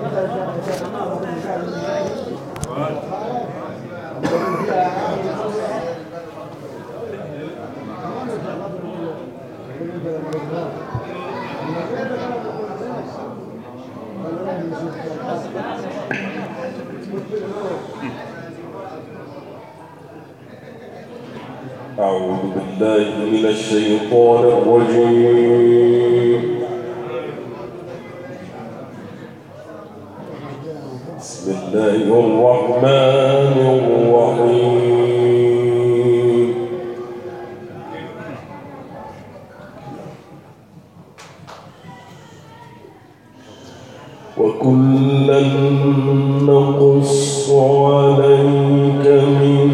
أعوذ بالله من الشيطان الرجيم. بسم الله الرحمن الرحيم. وكلا نقص عليك من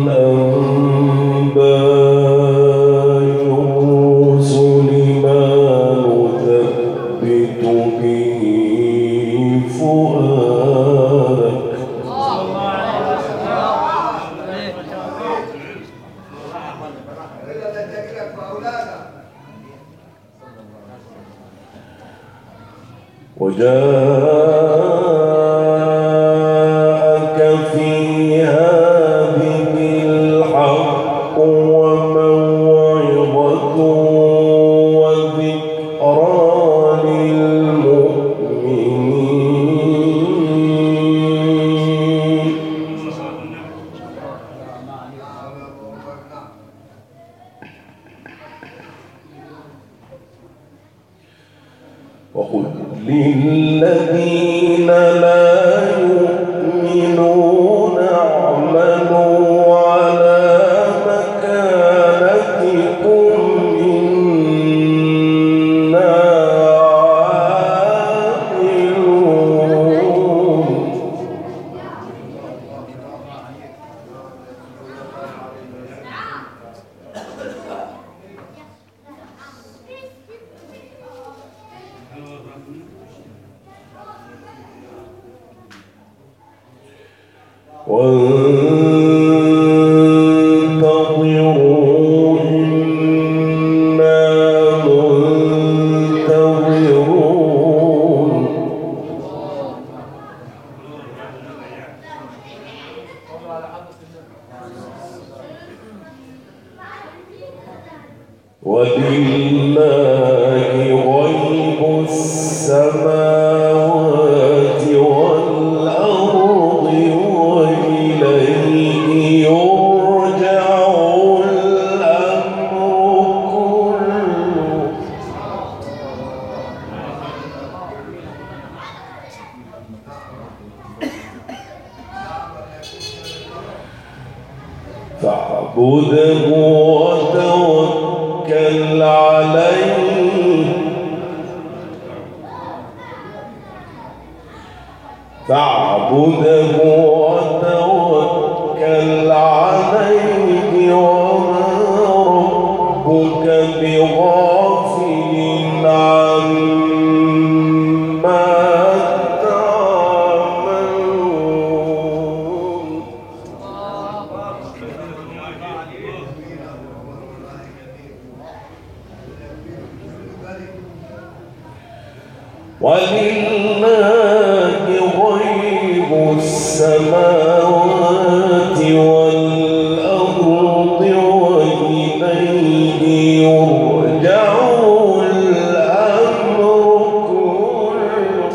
أنباء الرسل ما نثبت به فؤادك وجاءك في هذه الحق وموعظة وذكرى للمؤمنين. وقل للذين لا يؤمنون اعملوا على مكانتكم إنا عاملون. وانتظروا إنا منتظرون. ولله غيب السماوات والأرض وإليه يرجع الأمر كله. فاعبده وتوكل عليه. فاعبده وتوكل عليه وما ربك بغافل عما تعملون. ولله غيب السماوات والأرض وإليه يرجع الأمر كله.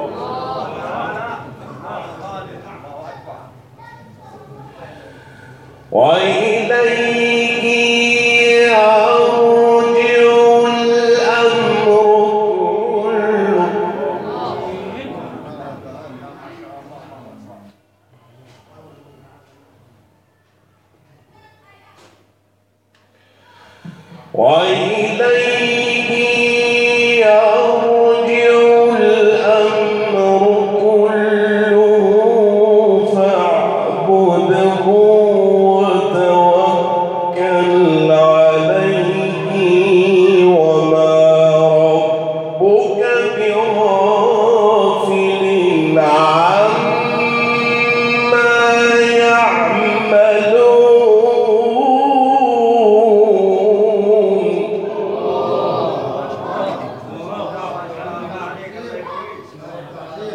وإليه يرجع الأمر كله. وإليه يرجع الأمر كله فاعبده وتوكل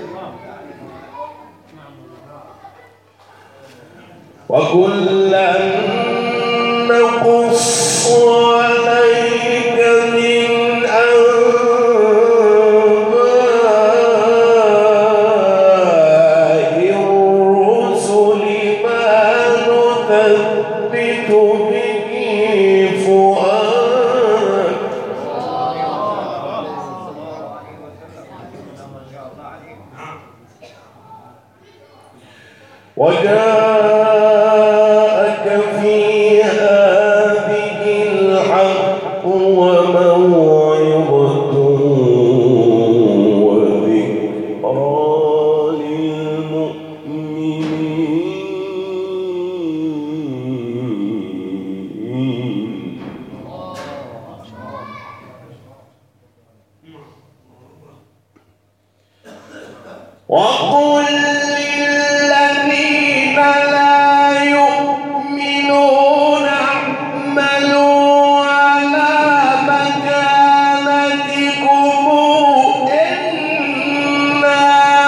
وكلا نقص عليك من أنباء الرسل ما نثبت به فؤادك وجاءك في هذه الحق وموعظة وذكرى للمؤمنين وقل للذين لا يؤمنون اعملوا على مكانتكم إنا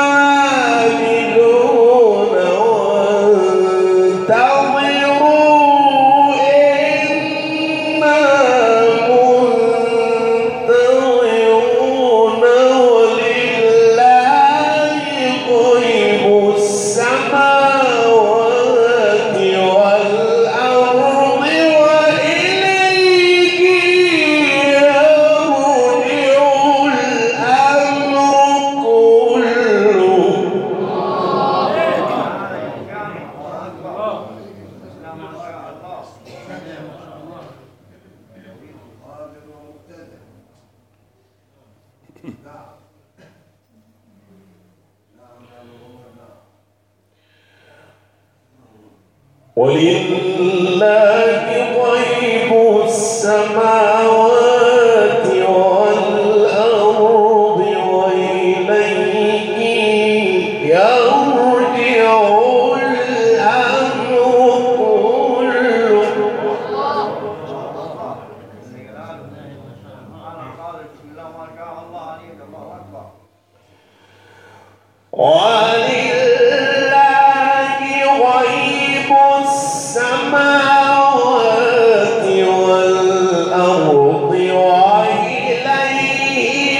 عاملون وانتظروا إنا منتظرون ولله غيب السماوات والأرض وإليه يرجع الأمر كله ولله غيب السماوات والأرض وإليه يرجع الأمر كله ولله غيب السماوات والأرض وإليه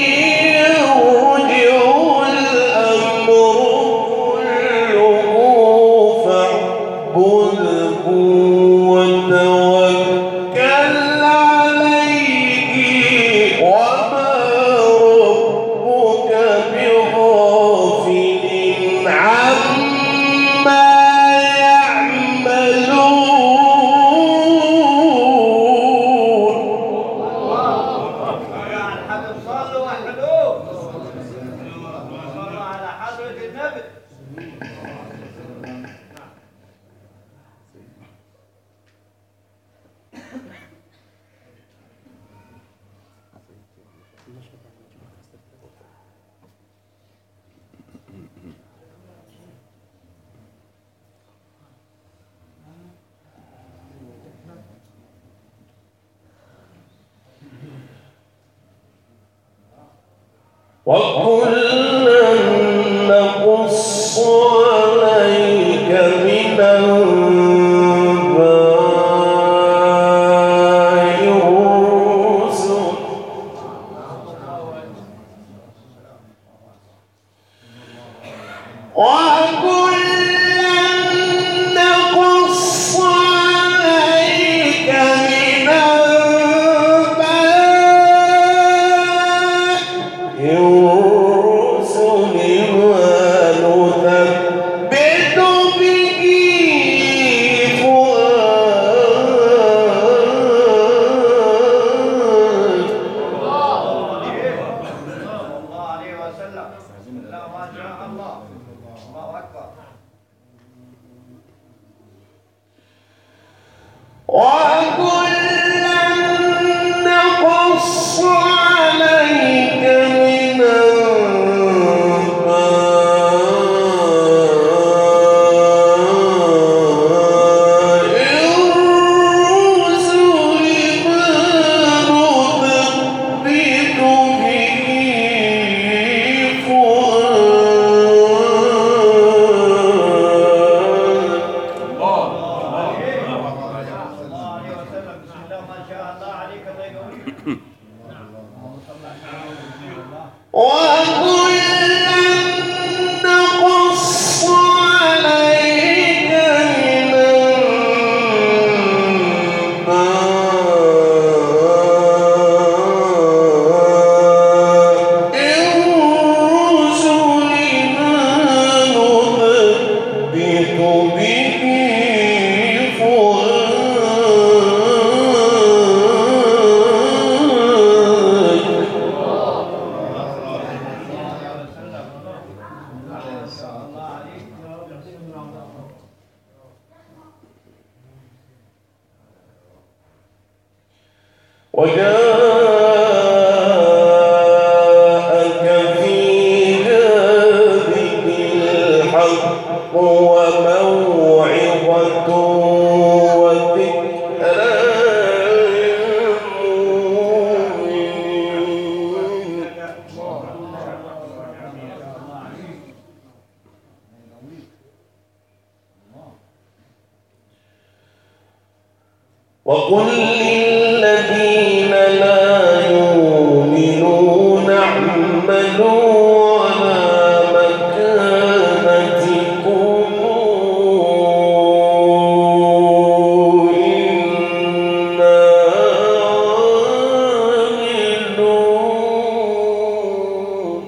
يرجع الأمر كله فاعبده وتوكل عليه وما ربك بغافل عما وكلا نقص عليك من أنباء الرسل وكلا نقص عليك من أنباء الرسل ما نثبت به فؤادك وكلا نقص عليك من أنباء الرسل ما نثبت به فؤادك وجاءك في هذه الحق وموعظة وذكرى للمؤمنين. وقل للذين لا يؤمنون اعملوا على مكانتكم إنا عاملون.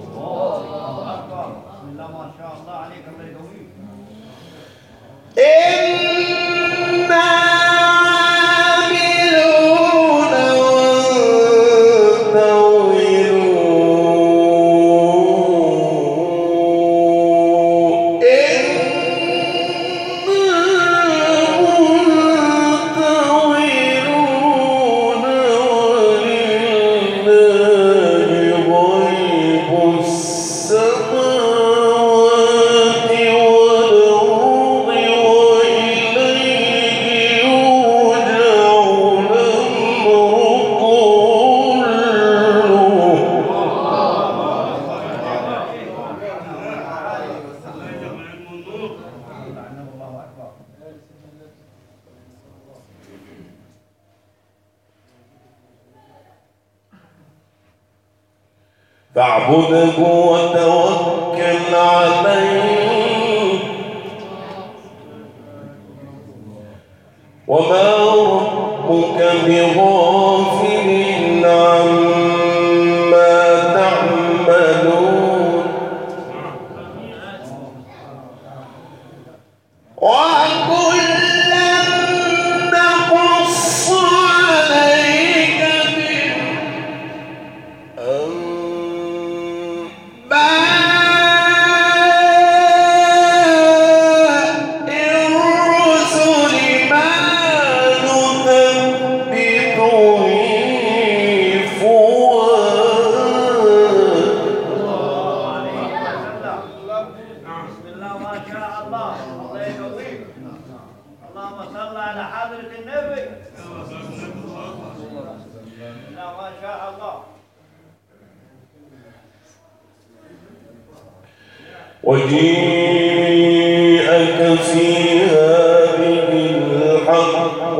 فاعبده وتوكل عليه وما ربك بغافل عما تعملون. وكلا نقص عليك وجيءك في هذه الحق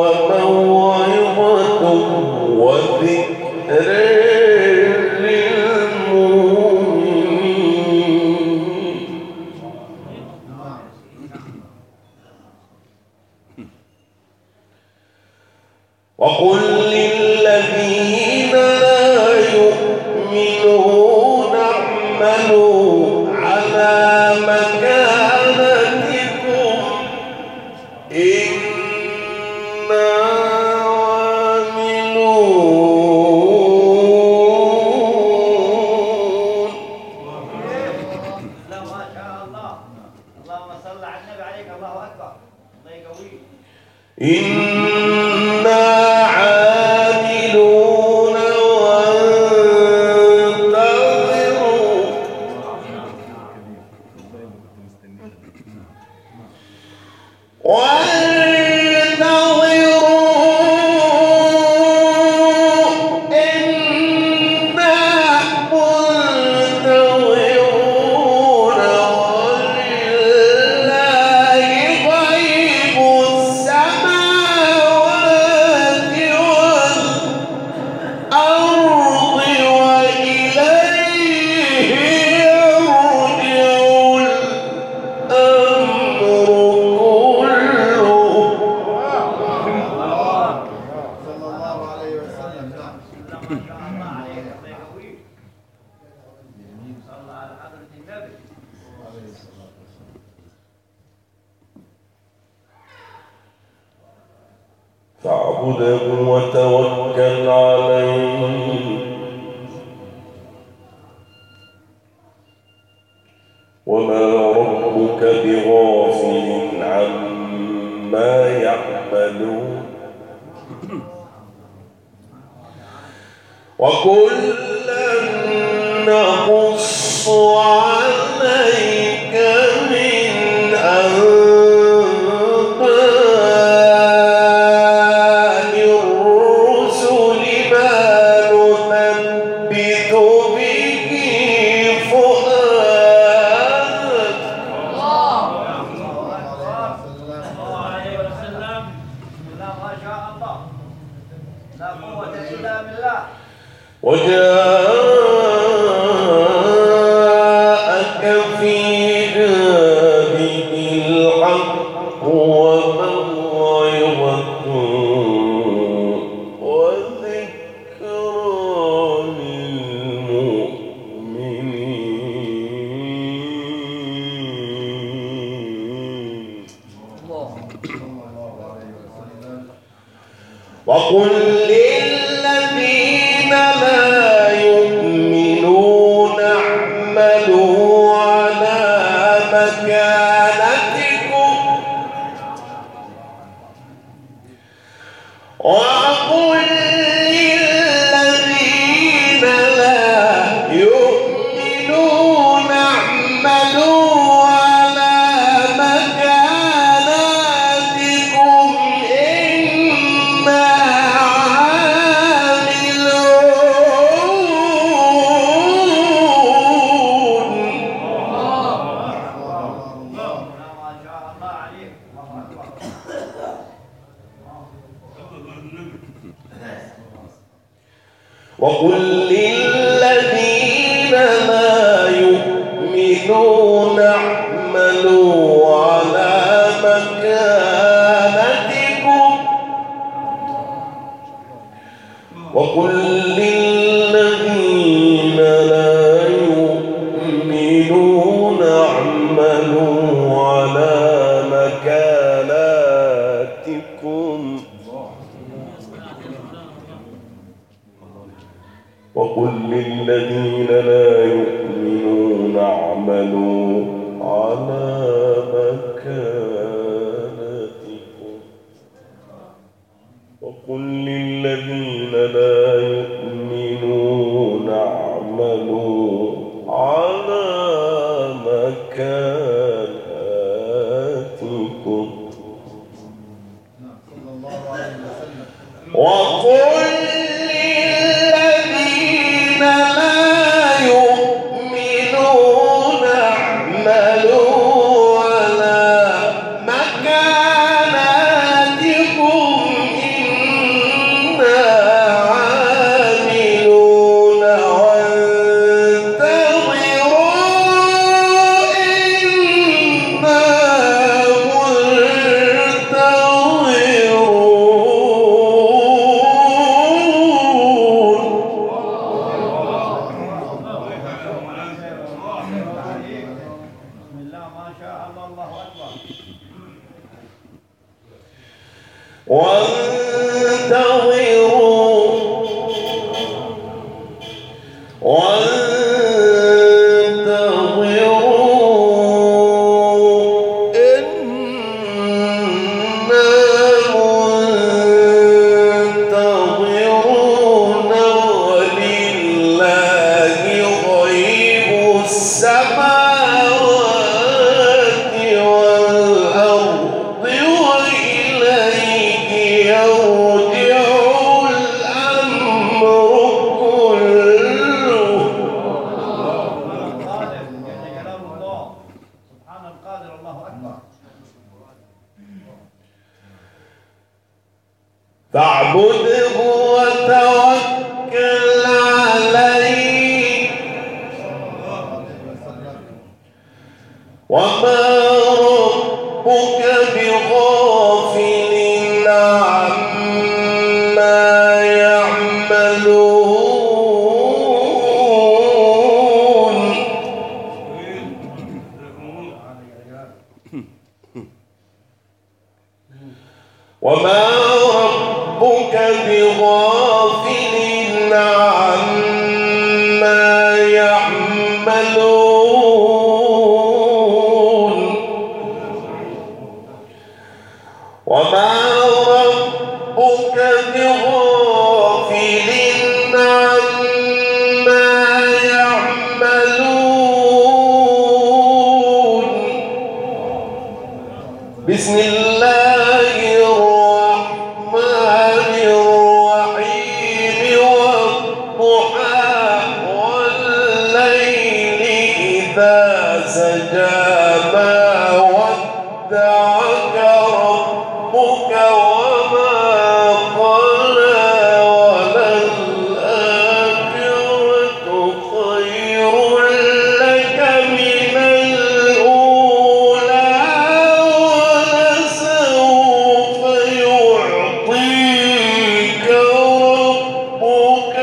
وموعظة وذكرى للمؤمنين. وقل للذين لا يؤمنون اعملوا على مكانتكم إنا عاملون. ما شاء الله. اللهم صل على النبي عليك. الله أكبر. الله يقويك. إنا عاملون وانتظروا فاعبده وتوكل عليه وما ربك بغافل عما يعملون. وكلا نقص عليك من أنباء الرسل ما نثبت به فؤادك. الله عليه وسلم. لا ما شاء الله، لا قوة إلا بالله. وجاءك في هذه الحق وموعظة وذكرى للمؤمنين. وقل للذين لا يؤمنون اعملوا على مكانتكم وقل للذين لا يؤمنون اعملوا على مكانتكم إنا وقل للذين لا يؤمنون اعملوا على مكانتكم وقل للذين لا يؤمنون اعملوا على مكانتكم وقل للذين لا يؤمنون اعملوا على مكانتكم وقل للذين لا يؤمنون اعملوا على مكانتكم وقل فاعبده وتوكل عليه وما ربك بغافل عما يعملون وما ربك بغافل عما يعملون وما ربك بغافل عما بسم الله الرحمن الرحيم والضحى والليل إذا سجى ما ودعك ربك وما قلى وللآخرة خير لك من الأولى ولسوف يعطيك ربك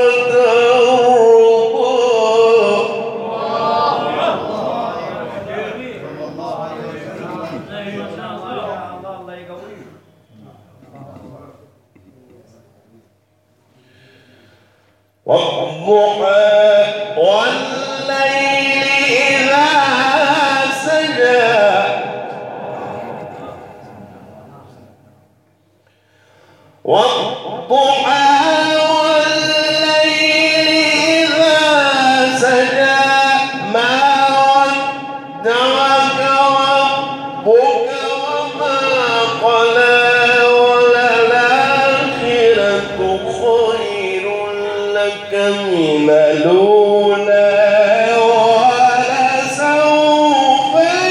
والضحى والليل إذا سجى والضحى والليل إذا سجى ما ودعك ربك وما قلى وللآخرة خير لك من الأولى ولسوف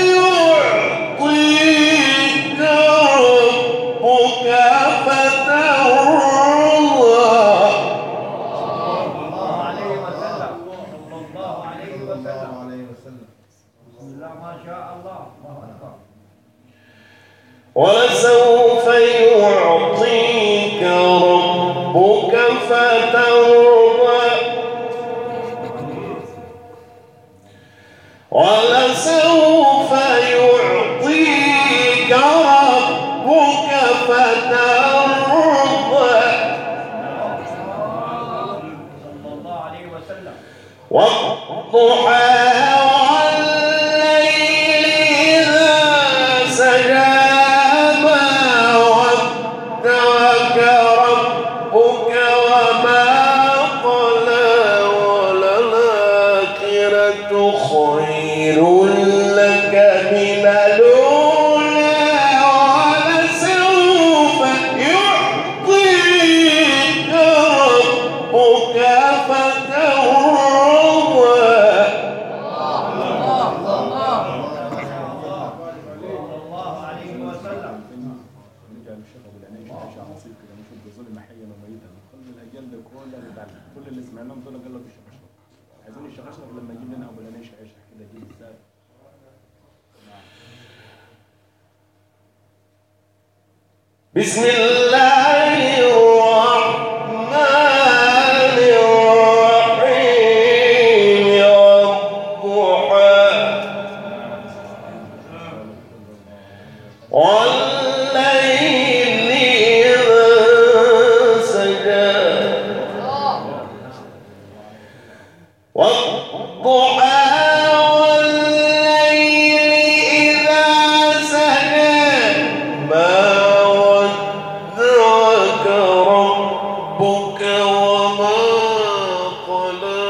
يعطيك ربك فترضى. الله عليه وسلم. الله عليه وسلم. بسم الله ما شاء الله. الله أكبر. ولسوف يعطيك ربك فترضى ولسوف يعطيك ربك فترضى صلى الله عليه وسلم. والضحى والليل إذا سجى ما ودعك ربك وما قلى وللآخرة خير لك من الأولى ولسوف يعطيك ربك فترضى. الله عليه وسلم. نرجع للشيخ ابو العنين شيخ عصيب كده نشوف بظلم حيا وميتا كل الاجيال دي كلها بتعلم كل اللي سمعناهم دول قالوا الشيخ اشرف عايزين الشيخ اشرف لما يجيب لنا ابو العنين يشرح كده يجيب ازاي. بسم الله الرحمن الرحيم والضحى والليل إذا سجى والضحى والليل إذا سجى ما ودعك ربك وما قلى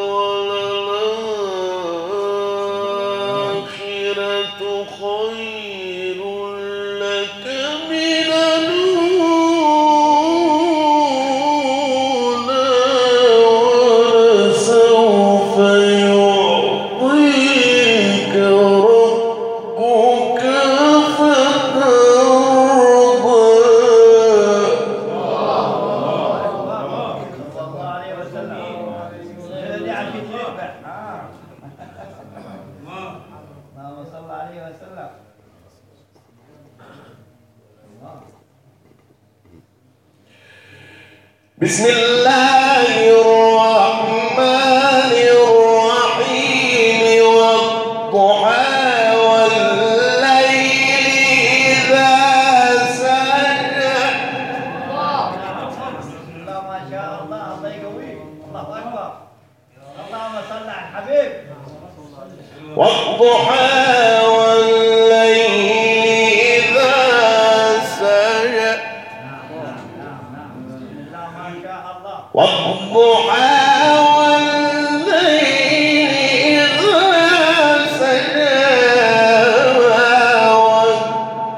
وللآخرة خير لك من الأولى ولسوف يعطيك ربك فترضى. صلى الله عليه وسلم. اللي عشان يذبح. اللهم صل عليه وسلم. بسم الله الرحمن الرحيم والضحى والليل إذا سجى. بسم الله ما شاء الله. الله يقويك. الله أكبر. اللهم صل على الحبيب. والضحى والليل إذا سجى بسم الله ما شاء الله. والضحى والليل إذا سجى ما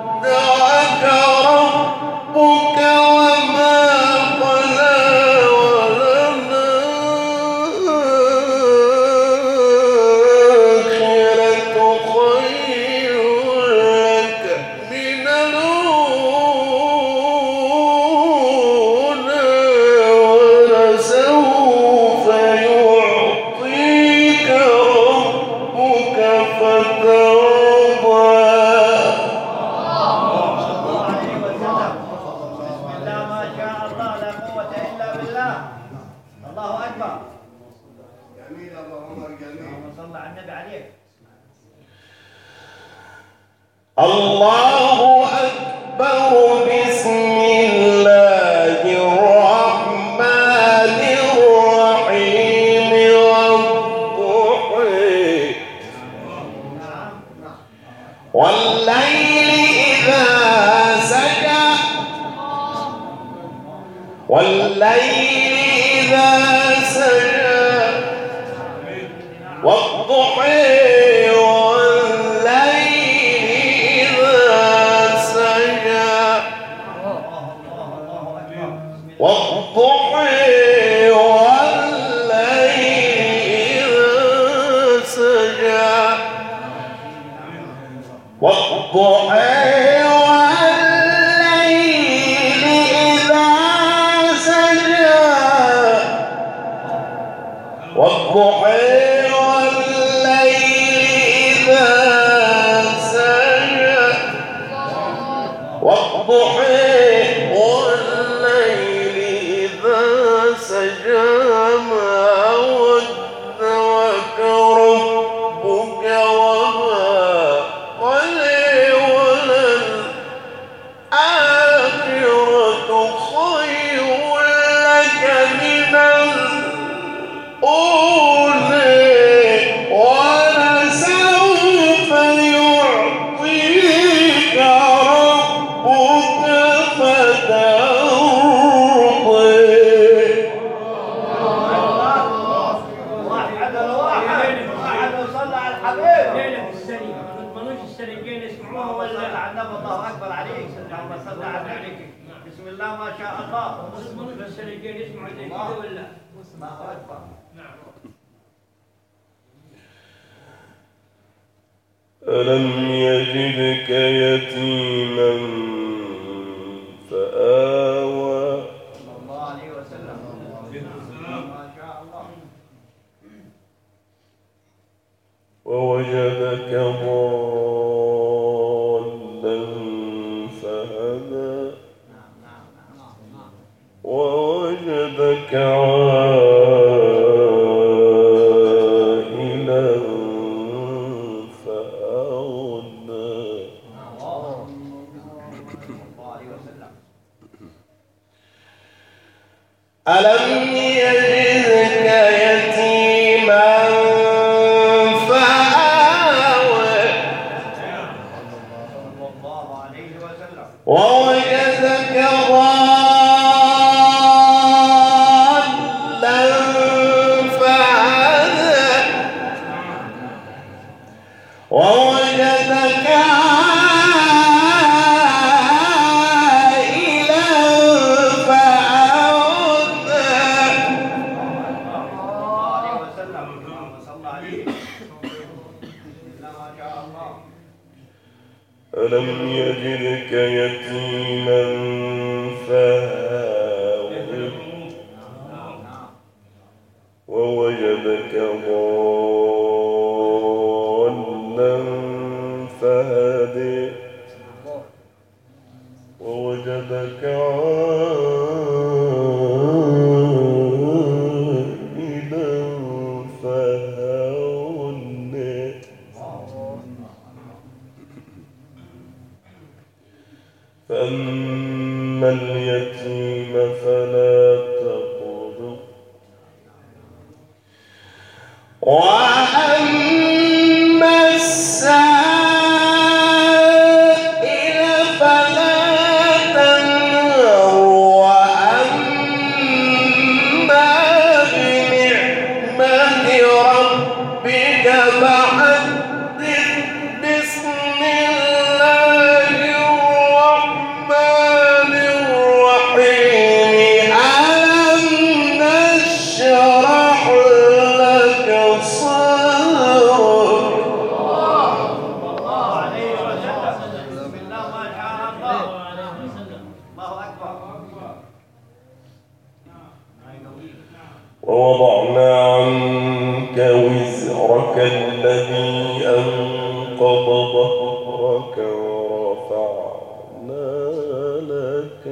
الله أكبر بسم الله الرحمن الرحيم والضحى والليل إذا سجى والليل إذا سجى والضحى والضحى والليل إذا سجى والضحى والليل إذا سجى والضحى والليل إذا سجى والضحى ما ودعك ربك وما قلى وللآخرة خير لك من الأولى ولسوف يعطيك ربك فترضى. بسم الله ما شاء الله. السريقين يسمعوا زي كذا ولا؟ الله أكبر. نعم. ألم يجدك يتيما فآوى صلى الله عليه وسلم. ما شاء الله. ووجدك ضالا فهدى ووجدك عائلا فأغنى. ألم يجدك يتيما فآوى ووجدك ضالا فهدى ووجدك عائلا فأغنى. ألم يجدك يتيما فآوى ووجدك ضالا فهدى ووجدك عائلا فأغنى. فأما اليتيم فلا تقهر وأما السائل فلا تنهر وأما بنعمة ربك فحدث. بسم الله الرحمن الرحيم. ألم نشرح لك صدرك. الله عليه وسلم. بسم الله ما شاء الله. الله أكبر. ووضعنا عنك وزرك الذي أنقض ظهرك ورفعنا لك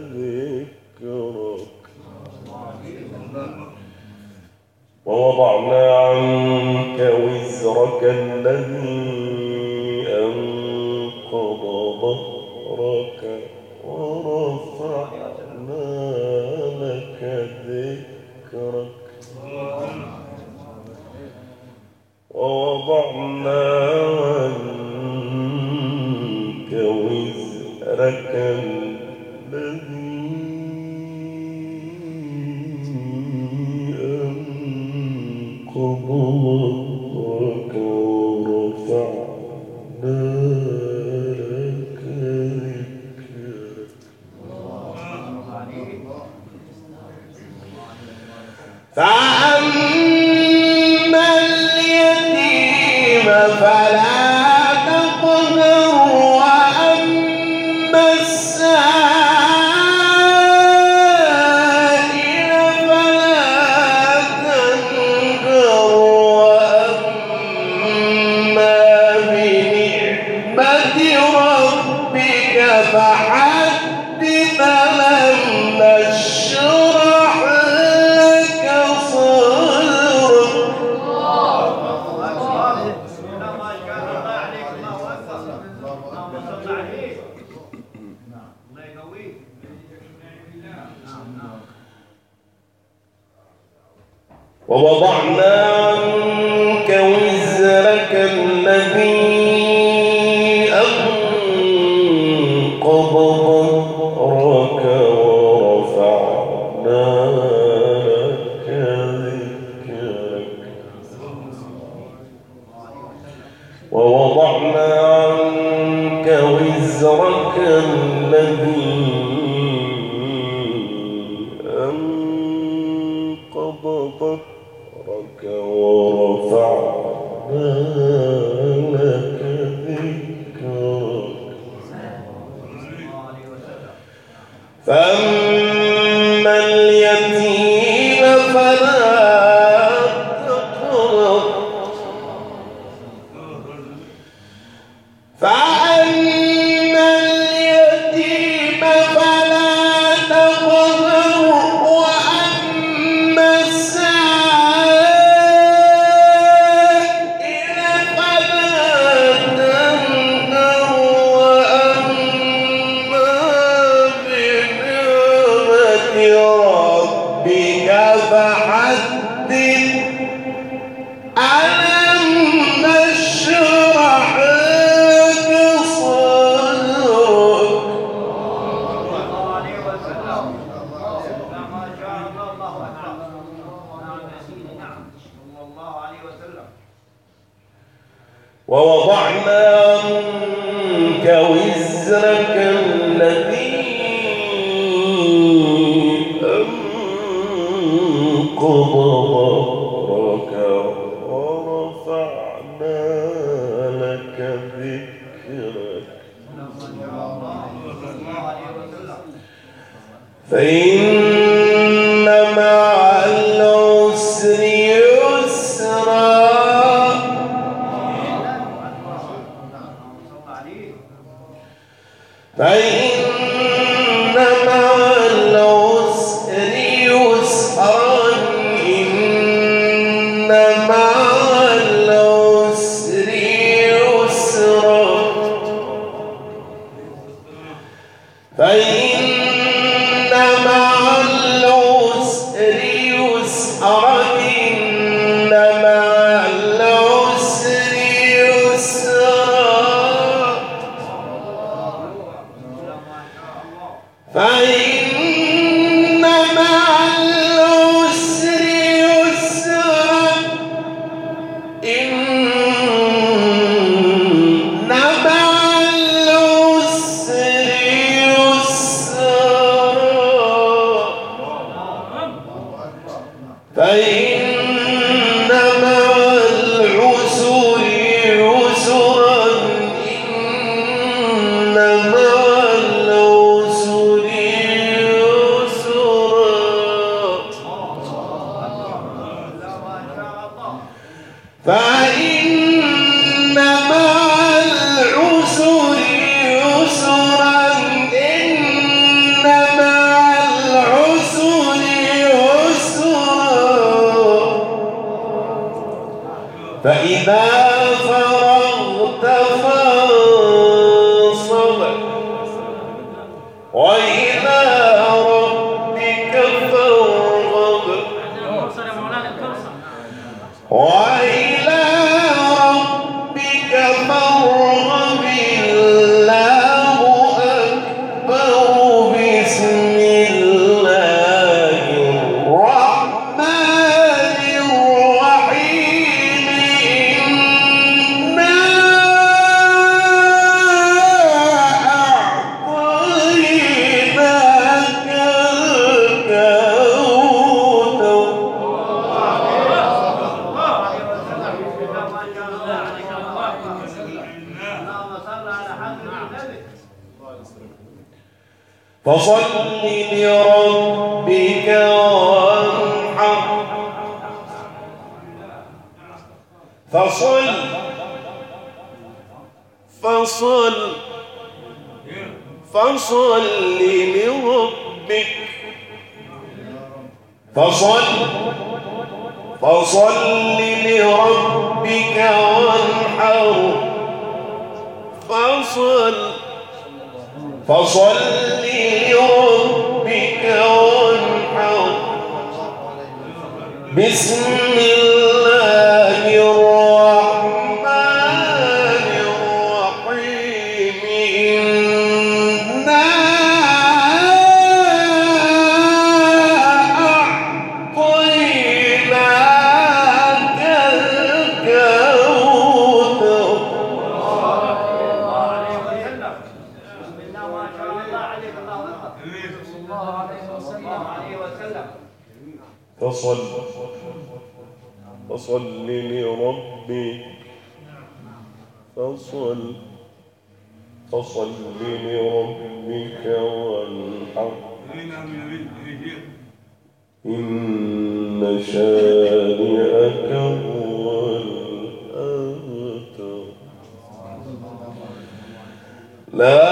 ذكرك. ووضعنا عنك وزرك الذي أنقض ورفعنا لك ذكرك ووضعنا عنك وزرك الذي أنقض ظهرك ورفعنا لك ذكرك فأما اليتيم فلا تقهر وأما السائل فلا تنهر وأما بنعمة ربك فحدث لم نشرح لك صدرك ووضعنا عنك وزرك الذي أنقض ظهرك ورفعنا لك ذكرك ووضعنا عنك وزرك الذي أنقض ظهرك ورفعنا لك ذكرك فأما اليتيم فلا تقهر فأما اليتيم فلا تقهر وأما السائل فلا تنهر وأما بنعمة ربك فحدث ألم نشرح لك صدرك ووضعنا عنك وزرك الذي أنقض ظهرك ورفعنا لك ذكرك فإن مع العسر يسرا فإن مع العسر يسرا إن مع العسر يسرا فإن مع العسر يسرا إن مع العسر يسرا فإن مع العسر يسرا إن مع العسر يسرا فإن مع العسر يسرا إن مع العسر يسرا فإن مع العسر يسرا إن مع العسر يسرا فإذا فرغت فانصب فصل لربك وانحر فصل لربك فصل لربك وانحر فصل لربك وانحر بسم الله الرحمن الرحيم إنا أعطيناك الكوثر فصل لربك فصل لربك وانحر إن شانئك هو الأبتر لا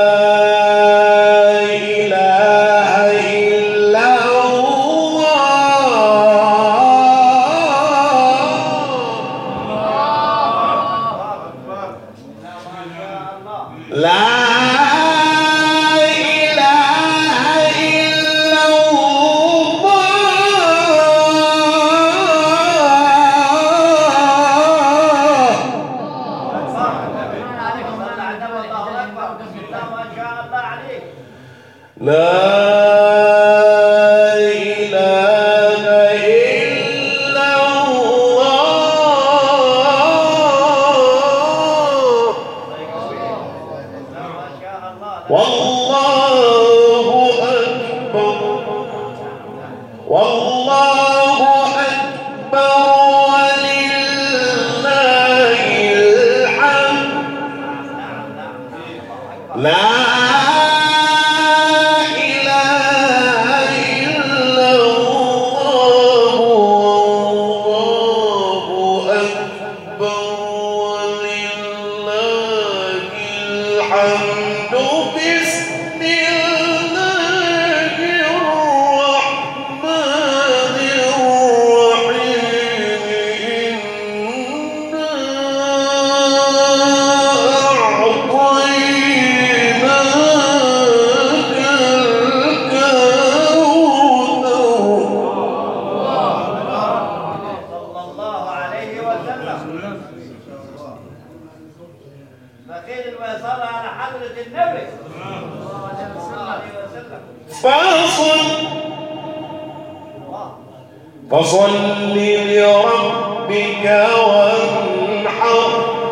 فصل لربك وانحر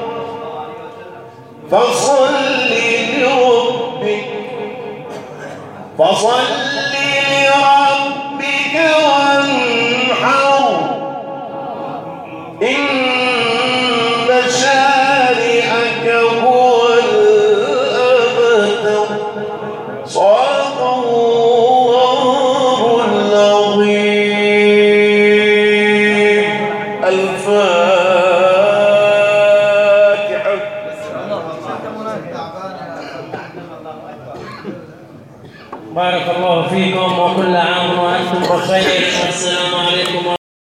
فصل لربك وانحر إن شانئك هو الأبتر صدق الله العظيم. الفاتحة. بارك الله فيكم وكل عام وأنتم بخير. السلام عليكم.